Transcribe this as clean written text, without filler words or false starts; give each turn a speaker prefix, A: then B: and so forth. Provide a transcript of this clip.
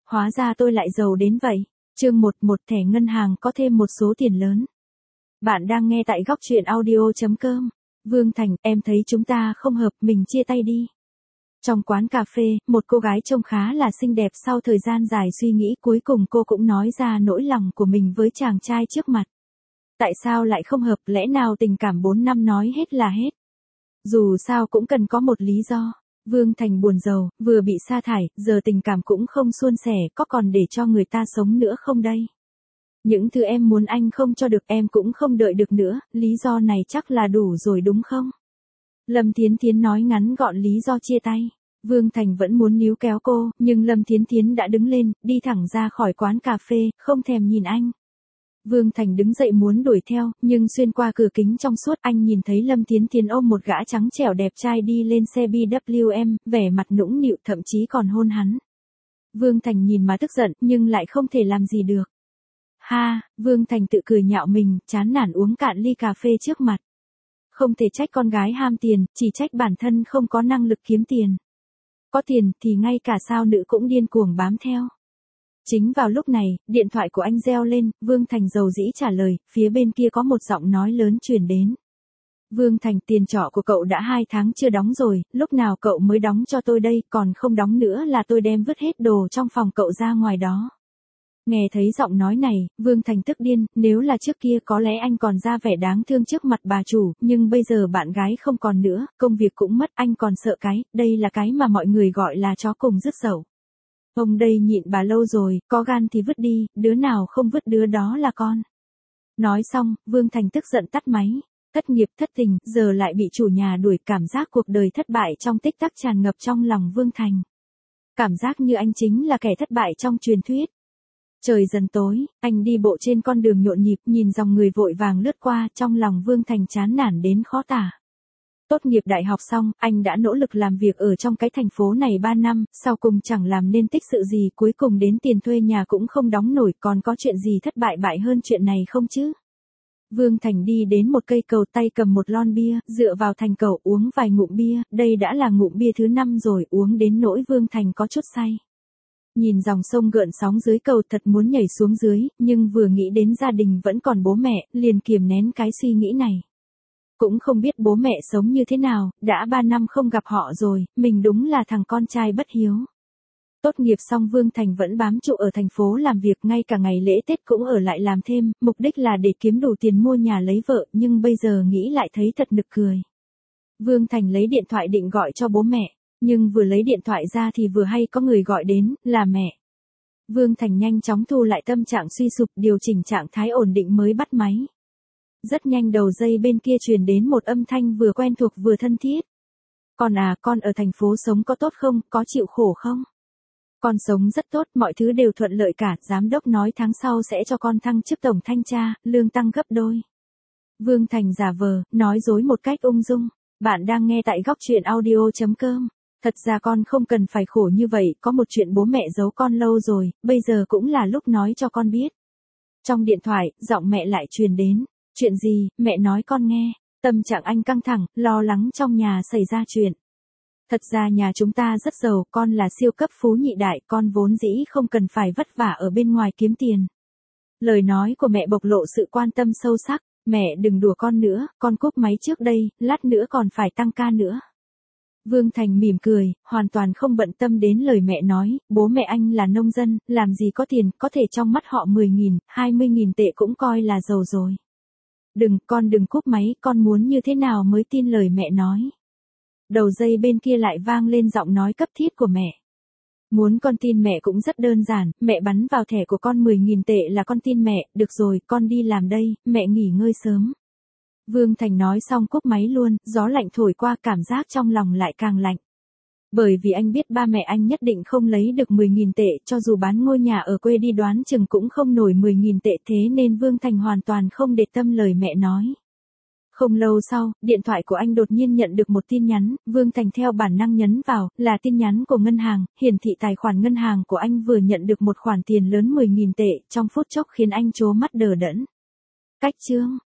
A: hóa ra tôi lại giàu đến vậy. Chương 1, một thẻ ngân hàng có thêm một số tiền lớn. Bạn đang nghe tại góc truyện audio.com. Vương Thành, em thấy chúng ta không hợp, mình chia tay đi. Trong quán cà phê, một cô gái trông khá là xinh đẹp sau thời gian dài suy nghĩ cuối cùng cô cũng nói ra nỗi lòng của mình với chàng trai trước mặt. Tại sao lại không hợp, lẽ nào tình cảm 4 năm nói hết là hết? Dù sao cũng cần có một lý do. Vương Thành buồn rầu, vừa bị sa thải, giờ tình cảm cũng không suôn sẻ, có còn để cho người ta sống nữa không đây? Những thứ em muốn anh không cho được, em cũng không đợi được nữa, lý do này chắc là đủ rồi đúng không? Lâm Thiến Thiến nói ngắn gọn lý do chia tay. Vương Thành vẫn muốn níu kéo cô, nhưng Lâm Thiến Thiến đã đứng lên, đi thẳng ra khỏi quán cà phê, không thèm nhìn anh. Vương Thành đứng dậy muốn đuổi theo, nhưng xuyên qua cửa kính trong suốt anh nhìn thấy Lâm Thiến Thiến ôm một gã trắng trẻo đẹp trai đi lên xe BMW, vẻ mặt nũng nịu thậm chí còn hôn hắn. Vương Thành nhìn mà tức giận, nhưng lại không thể làm gì được. Ha, Vương Thành tự cười nhạo mình, chán nản uống cạn ly cà phê trước mặt. Không thể trách con gái ham tiền, chỉ trách bản thân không có năng lực kiếm tiền. Có tiền thì ngay cả sao nữ cũng điên cuồng bám theo. Chính vào lúc này, điện thoại của anh reo lên, Vương Thành dầu dĩ trả lời, phía bên kia có một giọng nói lớn truyền đến. Vương Thành, tiền trọ của cậu đã 2 tháng chưa đóng rồi, lúc nào cậu mới đóng cho tôi đây, còn không đóng nữa là tôi đem vứt hết đồ trong phòng cậu ra ngoài đó. Nghe thấy giọng nói này, Vương Thành tức điên, nếu là trước kia có lẽ anh còn ra vẻ đáng thương trước mặt bà chủ, nhưng bây giờ bạn gái không còn nữa, công việc cũng mất, anh còn sợ cái, đây là cái mà mọi người gọi là chó cùng rứt dậu. Ông đây nhịn bà lâu rồi, có gan thì vứt đi, đứa nào không vứt đứa đó là con. Nói xong, Vương Thành tức giận tắt máy. Thất nghiệp thất tình, giờ lại bị chủ nhà đuổi, cảm giác cuộc đời thất bại trong tích tắc tràn ngập trong lòng Vương Thành. Cảm giác như anh chính là kẻ thất bại trong truyền thuyết. Trời dần tối, anh đi bộ trên con đường nhộn nhịp, nhìn dòng người vội vàng lướt qua, trong lòng Vương Thành chán nản đến khó tả. Tốt nghiệp đại học xong, anh đã nỗ lực làm việc ở trong cái thành phố này 3 năm, sau cùng chẳng làm nên tích sự gì, cuối cùng đến tiền thuê nhà cũng không đóng nổi, còn có chuyện gì thất bại hơn chuyện này không chứ? Vương Thành đi đến một cây cầu, tay cầm một lon bia, dựa vào thành cầu uống vài ngụm bia, đây đã là ngụm bia thứ 5 rồi, uống đến nỗi Vương Thành có chút say. Nhìn dòng sông gợn sóng dưới cầu thật muốn nhảy xuống dưới, nhưng vừa nghĩ đến gia đình vẫn còn bố mẹ, liền kiềm nén cái suy nghĩ này. Cũng không biết bố mẹ sống như thế nào, đã 3 năm không gặp họ rồi, mình đúng là thằng con trai bất hiếu. Tốt nghiệp xong Vương Thành vẫn bám trụ ở thành phố làm việc, ngay cả ngày lễ Tết cũng ở lại làm thêm, mục đích là để kiếm đủ tiền mua nhà lấy vợ, nhưng bây giờ nghĩ lại thấy thật nực cười. Vương Thành lấy điện thoại định gọi cho bố mẹ, nhưng vừa lấy điện thoại ra thì vừa hay có người gọi đến, là mẹ. Vương Thành nhanh chóng thu lại tâm trạng suy sụp, điều chỉnh trạng thái ổn định mới bắt máy. Rất nhanh đầu dây bên kia truyền đến một âm thanh vừa quen thuộc vừa thân thiết. Con à, con ở thành phố sống có tốt không, có chịu khổ không? Con sống rất tốt, mọi thứ đều thuận lợi cả, giám đốc nói tháng sau sẽ cho con thăng chức tổng thanh tra, lương tăng gấp đôi. Vương Thành giả vờ, nói dối một cách ung dung. Bạn đang nghe tại góc truyện audio.com. Thật ra con không cần phải khổ như vậy, có một chuyện bố mẹ giấu con lâu rồi, bây giờ cũng là lúc nói cho con biết. Trong điện thoại, giọng mẹ lại truyền đến. Chuyện gì, mẹ nói con nghe. Tâm trạng anh căng thẳng, lo lắng trong nhà xảy ra chuyện. Thật ra nhà chúng ta rất giàu, con là siêu cấp phú nhị đại, con vốn dĩ không cần phải vất vả ở bên ngoài kiếm tiền. Lời nói của mẹ bộc lộ sự quan tâm sâu sắc. Mẹ đừng đùa con nữa, con cúp máy trước đây, lát nữa còn phải tăng ca nữa. Vương Thành mỉm cười, hoàn toàn không bận tâm đến lời mẹ nói, bố mẹ anh là nông dân, làm gì có tiền, có thể trong mắt họ 10.000, 20.000 tệ cũng coi là giàu rồi. Con đừng cúp máy, con muốn như thế nào mới tin lời mẹ nói. Đầu dây bên kia lại vang lên giọng nói cấp thiết của mẹ. Muốn con tin mẹ cũng rất đơn giản, mẹ bắn vào thẻ của con 10.000 tệ là con tin mẹ, được rồi, con đi làm đây, mẹ nghỉ ngơi sớm. Vương Thành nói xong cúp máy luôn, gió lạnh thổi qua, cảm giác trong lòng lại càng lạnh. Bởi vì anh biết ba mẹ anh nhất định không lấy được 10.000 tệ, cho dù bán ngôi nhà ở quê đi đoán chừng cũng không nổi 10.000 tệ, thế nên Vương Thành hoàn toàn không để tâm lời mẹ nói. Không lâu sau, điện thoại của anh đột nhiên nhận được một tin nhắn, Vương Thành theo bản năng nhấn vào, là tin nhắn của ngân hàng, hiển thị tài khoản ngân hàng của anh vừa nhận được một khoản tiền lớn 10.000 tệ, trong phút chốc khiến anh trố mắt đờ đẫn. Cách chương.